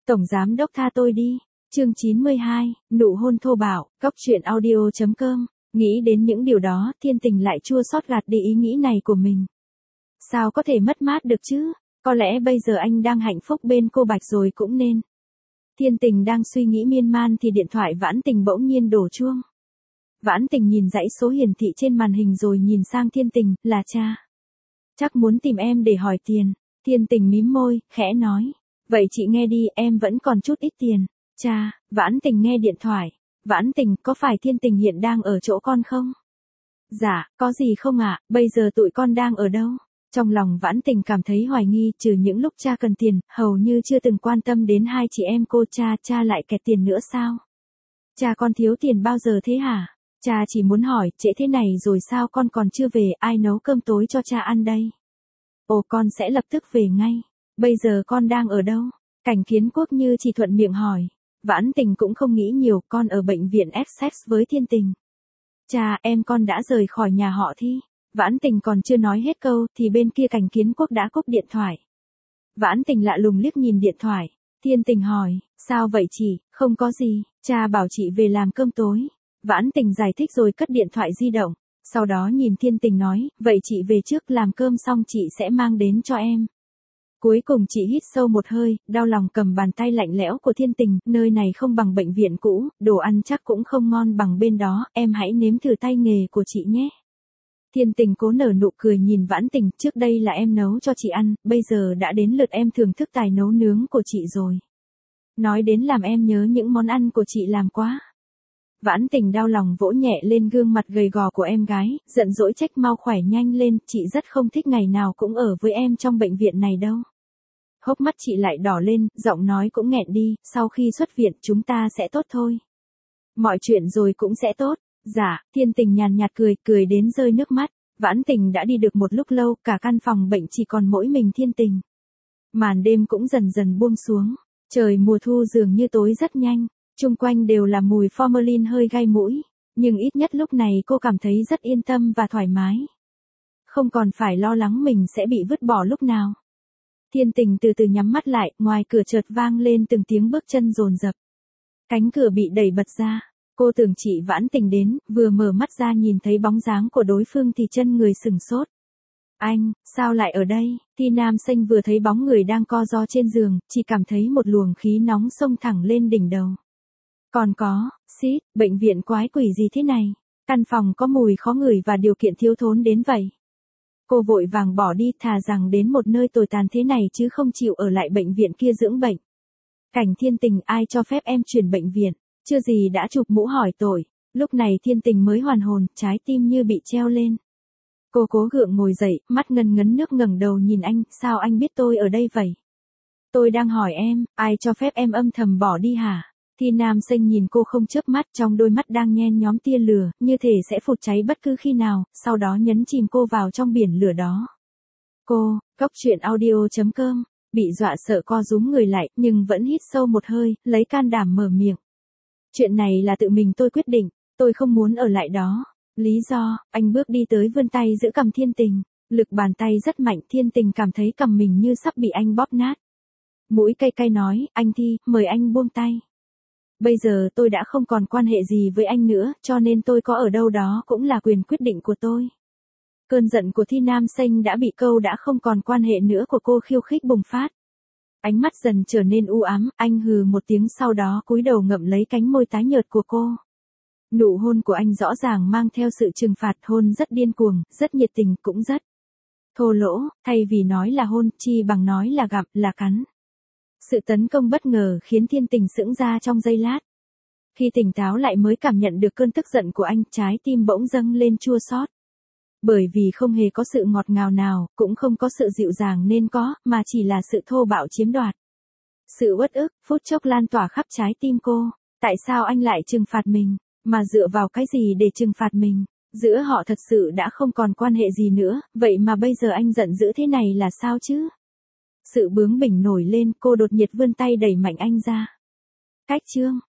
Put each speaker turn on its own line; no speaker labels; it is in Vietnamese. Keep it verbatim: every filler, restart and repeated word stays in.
Tổng giám đốc tha tôi đi. Chương chín mươi hai, nụ hôn thô bạo, cóc truyện audio chấm com. Nghĩ đến những điều đó, Thiên Tình lại chua xót gạt đi ý nghĩ này của mình. Sao có thể mất mát được chứ? Có lẽ bây giờ anh đang hạnh phúc bên cô Bạch rồi cũng nên. Thiên Tình đang suy nghĩ miên man thì điện thoại Vãn Tình bỗng nhiên đổ chuông. Vãn Tình nhìn dãy số hiển thị trên màn hình rồi nhìn sang Thiên Tình, là cha. Chắc muốn tìm em để hỏi tiền. Thiên Tình mím môi, khẽ nói. Vậy chị nghe đi, em vẫn còn chút ít tiền. Cha, Vãn Tình nghe điện thoại. Vãn Tình, có phải Thiên Tình hiện đang ở chỗ con không? Dạ, có gì không ạ, à? Bây giờ tụi con đang ở đâu? Trong lòng Vãn Tình cảm thấy hoài nghi, trừ những lúc cha cần tiền, hầu như chưa từng quan tâm đến hai chị em cô. Cha, cha lại kẹt tiền nữa sao? Cha con thiếu tiền bao giờ thế hả? Cha chỉ muốn hỏi, trễ thế này rồi sao con còn chưa về, ai nấu cơm tối cho cha ăn đây? Ồ, con sẽ lập tức về ngay. Bây giờ con đang ở đâu? Cảnh Kiến Quốc như chỉ thuận miệng hỏi. Vãn Tình cũng không nghĩ nhiều, con ở bệnh viện Essex với Thiên Tình. Cha, em con đã rời khỏi nhà họ Thi. Vãn Tình còn chưa nói hết câu, thì bên kia Cảnh Kiến Quốc đã cúp điện thoại. Vãn Tình lạ lùng liếc nhìn điện thoại. Thiên Tình hỏi, sao vậy chị? Không có gì, cha bảo chị về làm cơm tối. Vãn Tình giải thích rồi cất điện thoại di động. Sau đó nhìn Thiên Tình nói, vậy chị về trước, làm cơm xong chị sẽ mang đến cho em. Cuối cùng chị hít sâu một hơi, đau lòng cầm bàn tay lạnh lẽo của Thiên Tình, nơi này không bằng bệnh viện cũ, đồ ăn chắc cũng không ngon bằng bên đó, em hãy nếm thử tay nghề của chị nhé. Thiên Tình cố nở nụ cười nhìn Vãn Tình, trước đây là em nấu cho chị ăn, bây giờ đã đến lượt em thưởng thức tài nấu nướng của chị rồi. Nói đến làm em nhớ những món ăn của chị làm quá. Vãn Tình đau lòng vỗ nhẹ lên gương mặt gầy gò của em gái, giận dỗi trách mau khỏe nhanh lên, chị rất không thích ngày nào cũng ở với em trong bệnh viện này đâu. Hốc mắt chị lại đỏ lên, giọng nói cũng nghẹn đi, sau khi xuất viện chúng ta sẽ tốt thôi. Mọi chuyện rồi cũng sẽ tốt. Dạ, Thiên Tình nhàn nhạt cười, cười đến rơi nước mắt. Vãn Tình đã đi được một lúc lâu, cả căn phòng bệnh chỉ còn mỗi mình Thiên Tình. Màn đêm cũng dần dần buông xuống, trời mùa thu dường như tối rất nhanh. Chung quanh đều là mùi formalin hơi gai mũi, nhưng ít nhất lúc này cô cảm thấy rất yên tâm và thoải mái. Không còn phải lo lắng mình sẽ bị vứt bỏ lúc nào. Thiên Tình từ từ nhắm mắt lại, ngoài cửa chợt vang lên từng tiếng bước chân dồn dập. Cánh cửa bị đẩy bật ra, cô tưởng chị Vãn Tình đến, vừa mở mắt ra nhìn thấy bóng dáng của đối phương thì chân người sừng sốt. Anh, sao lại ở đây? Thi Nam Xanh vừa thấy bóng người đang co ro trên giường, chỉ cảm thấy một luồng khí nóng xông thẳng lên đỉnh đầu. Còn có, xít, bệnh viện quái quỷ gì thế này? Căn phòng có mùi khó ngửi và điều kiện thiếu thốn đến vậy. Cô vội vàng bỏ đi, thà rằng đến một nơi tồi tàn thế này chứ không chịu ở lại bệnh viện kia dưỡng bệnh. Cảnh Thiên Tình, ai cho phép em chuyển bệnh viện? Chưa gì đã chụp mũ hỏi tội. Lúc này Thiên Tình mới hoàn hồn, trái tim như bị treo lên. Cô cố gượng ngồi dậy, mắt ngần ngấn nước ngẩng đầu nhìn anh, sao anh biết tôi ở đây vậy? Tôi đang hỏi em, ai cho phép em âm thầm bỏ đi hả? Thi Nam Xanh nhìn cô không chớp mắt, trong đôi mắt đang nhen nhóm tia lửa, như thể sẽ phụt cháy bất cứ khi nào, sau đó nhấn chìm cô vào trong biển lửa đó. Cô, cóc truyện audio chấm com, bị dọa sợ co rúm người lại, nhưng vẫn hít sâu một hơi, lấy can đảm mở miệng. Chuyện này là tự mình tôi quyết định, tôi không muốn ở lại đó. Lý do, anh bước đi tới vươn tay giữ cầm Thiên Tình, lực bàn tay rất mạnh, Thiên Tình cảm thấy cầm mình như sắp bị anh bóp nát. Mũi cay cay nói, anh Thi, mời anh buông tay. Bây giờ tôi đã không còn quan hệ gì với anh nữa, cho nên tôi có ở đâu đó cũng là quyền quyết định của tôi. Cơn giận của Thi Nam Xanh đã bị câu đã không còn quan hệ nữa của cô khiêu khích bùng phát. Ánh mắt dần trở nên u ám, anh hừ một tiếng sau đó cúi đầu ngậm lấy cánh môi tái nhợt của cô. Nụ hôn của anh rõ ràng mang theo sự trừng phạt, hôn rất điên cuồng, rất nhiệt tình, cũng rất thô lỗ, thay vì nói là hôn, chi bằng nói là gặm, là cắn. Sự tấn công bất ngờ khiến Thiên Tình sững ra trong giây lát. Khi tỉnh táo lại mới cảm nhận được cơn tức giận của anh, trái tim bỗng dâng lên chua xót. Bởi vì không hề có sự ngọt ngào nào, cũng không có sự dịu dàng nên có, mà chỉ là sự thô bạo chiếm đoạt. Sự uất ức, phút chốc lan tỏa khắp trái tim cô. Tại sao anh lại trừng phạt mình? Mà dựa vào cái gì để trừng phạt mình? Giữa họ thật sự đã không còn quan hệ gì nữa, vậy mà bây giờ anh giận dữ thế này là sao chứ? Sự bướng bỉnh nổi lên, cô đột nhiệt vươn tay đẩy mạnh anh ra. Cách chương.